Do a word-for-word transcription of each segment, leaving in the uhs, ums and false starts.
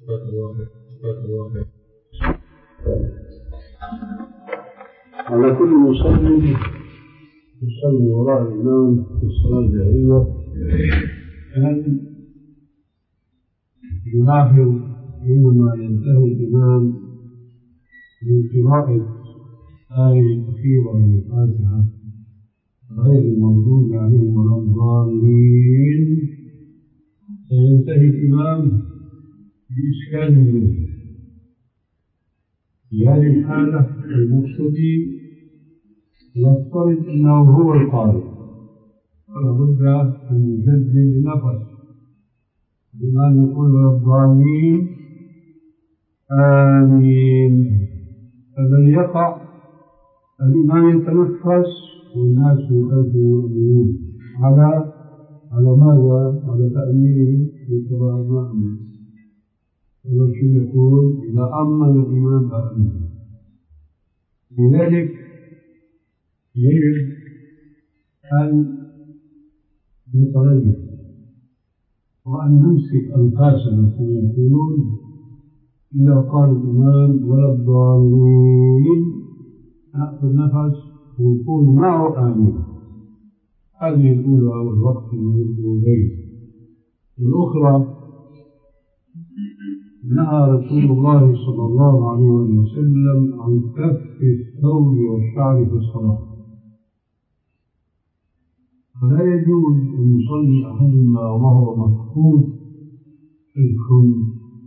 على كل مصلي يصلي وراء الإمام في الصلاة الجهرية أن يلاحظ حينما ينتهي الإمام من قراءة آية الأخيرة من الفاتحة غير المغضوب عليهم ولا الضالين، سينتهي الإمام بإشكال منه. في هذه الحالة المقتدي يفترض أنه هو القارئ، فلا بد أن يجدد النفس بما نقول الضالين آمين، فمن يقع الإمام يتنفس والناس يؤمنون على على ماذا؟ على تأمينه بقراءة مأمون. الرسول يقول إذا أمن الإمام فأمن. لذلك يجب أن نتريث وأن نمسك أنفاسنا كما يقولون إذا قال الإمام ولا الضالين نأخذ نفس ونقول معه آمين. هذه الأولى والوقت الموجود. والأخرى نهى رسول الله صلى الله عليه وسلم عن كف الثوب والشعر في الصلاة، فلا يجوز أن يصلي أحدنا وهو مكفوف الكم.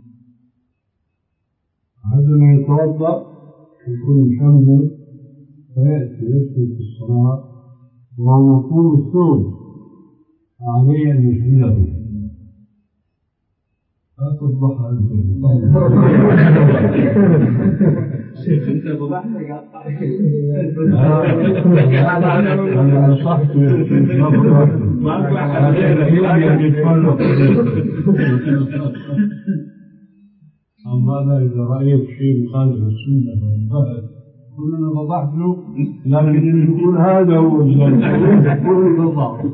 أحدنا يتوضأ يكون مشمل فيأتي يسجد في الصلاة وهو مكفوف الثوب، عليه أن يشيله. لا تضح أنت شيخ أنت بضحك أنا نصحت أما إذا رأيت شيء مخالف السنة فانتهت كلنا وضحت له، لكن اللي يقول هذا هو الجنة كل وضع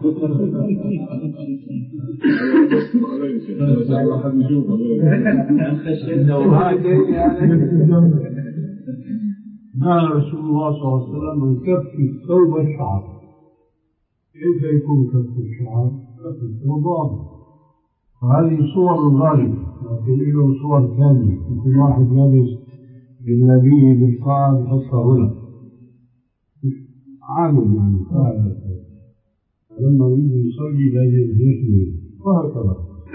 نهى رسول الله صلى الله عليه وسلم من كف الثوب والشعر. كيف يكون كف الشعر؟ كف الثوب واضح، وهذه صور غالبة، لكن له صور ثانية. يكون واحد لابس بالنبي بالقاعد حتى هنا عامل يعني فاعل، لما يجي يصلي لازم يشمل وهكذا.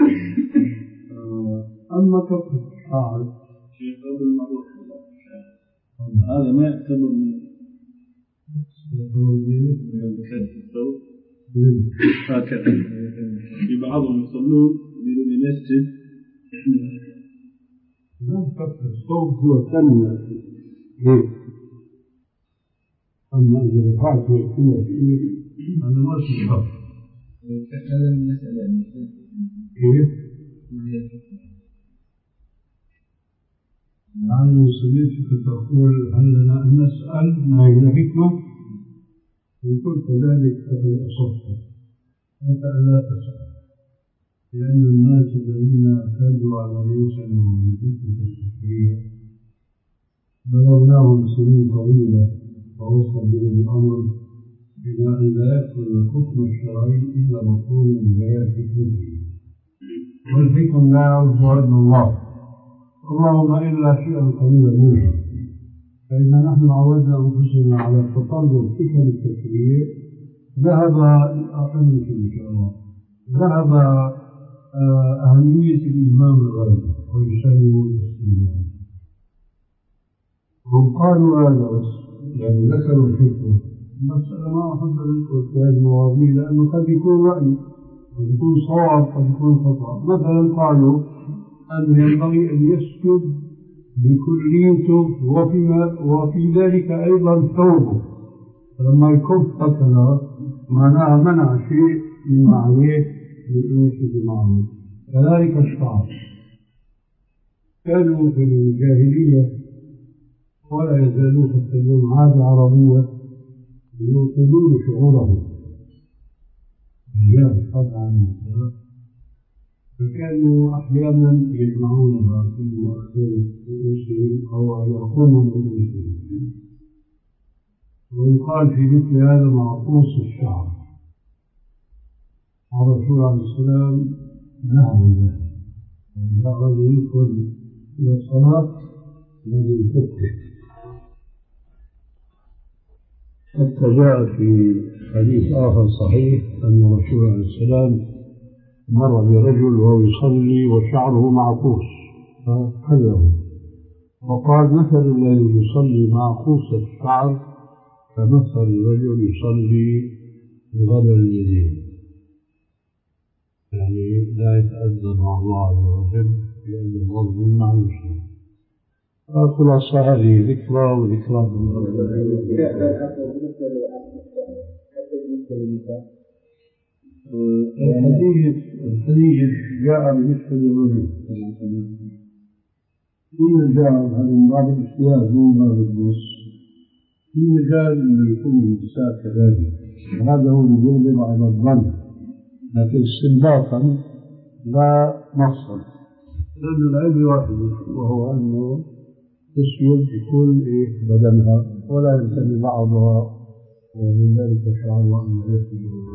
أما كف الشعر شيء قبل المعروف هذا ما يعتبر من كف الثوب هكذا. في بعضهم يصلون يريد المسجد لا كف الثوب هو كلمة هيك، أما إذا رفعت كلمة هيك هذا ما في كف. هذا المسألة كيف؟ أنا سمعتك تقول هل لنا أن نسأل ما هي الحكمة؟ إن قلت ذلك فقد أصبت، أنت لا تسأل، لأن الناس الذين اعتادوا على أن يسألوا عن الحكمة الفكرية بلغناهم سنين طويلة ووصل بهم الأمر إلى أن لا يأخذ الحكم الشرعي إلا مطلوب ببيان حكمته، والحكم لا يرجع إلا الله، اللهم إلا شيئا قليلا منه. فإذا نحن عودنا أنفسنا على تطلب الحكم التشريعية ذهب الأقل إن شاء الله، ذهب أهمية الإيمان بالغيب ويسلموا تسليما. هم قالوا هذا بس يعني ذكروا الحكمة، بس أنا ما أحب أن أذكر في هذه المواضيع لأنه قد يكون رأي، قد يكون صواب، قد يكون خطأ. مثلا قالوا أن ينبغي أن يسجد بكليته وفيما وفي ذلك أيضا ثوبه، فلما يكف هكذا معناها منع شيء مما عليه من يسجد معه. كذلك الشعر، كانوا في الجاهلية ولا يزالون حتى اليوم عادة عربية يوصلون شعورهم الرجال طبعا فكانوا أحيانا يجمعونها في مؤخر رؤوسهم أو على قمم رؤوسهم، ويقال في مثل هذا معقوص الشعر. الرسول عليه السلام نهى عن ذلك، أخذ يدخل إلى الصلاة الذي يفكر. حتى جاء في حديث آخر صحيح أن الرسول عليه السلام مر برجل وهو يصلي وشعره معقوس فحذره، وقال مثل الذي يصلي معقوس الشعر كمثل الرجل يصلي بغلل اليدين، يعني لا يتأذى مع الله عز وجل لأن الرجل معلوش. خلاصة هذه ذكرى وذكرى الحديث الحديث جاء بالنسبة للرجل في مجال هذا من باب الاجتهاد مو من باب النص، في مجال أن يكون النساء كذلك، وهذا هو يغلب على الظن، لكن استنباطا لا نصا، لأن العلم واحد وهو أنه تسجد بكل إيه بدنها ولا ينتمي بعضها، ومن ذلك شاء الله أن يسجد